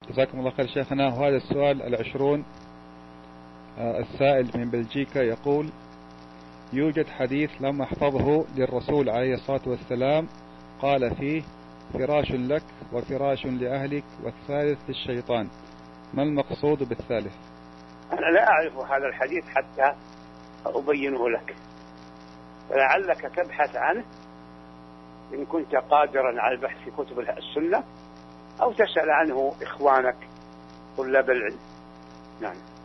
جزاكم الله خير شيخنا. وهذا السؤال 20. السائل من بلجيكا يقول: يوجد حديث لم أحفظه للرسول عليه الصلاة والسلام قال فيه: فراش لك وفراش لأهلك والثالث للشيطان، ما المقصود بالثالث؟ أنا لا أعرف هذا الحديث حتى أبينه لك، فلعلك تبحث عنه إن كنت قادرا على البحث في كتب السنة، أو تسأل عنه إخوانك طلاب العلم. نعم.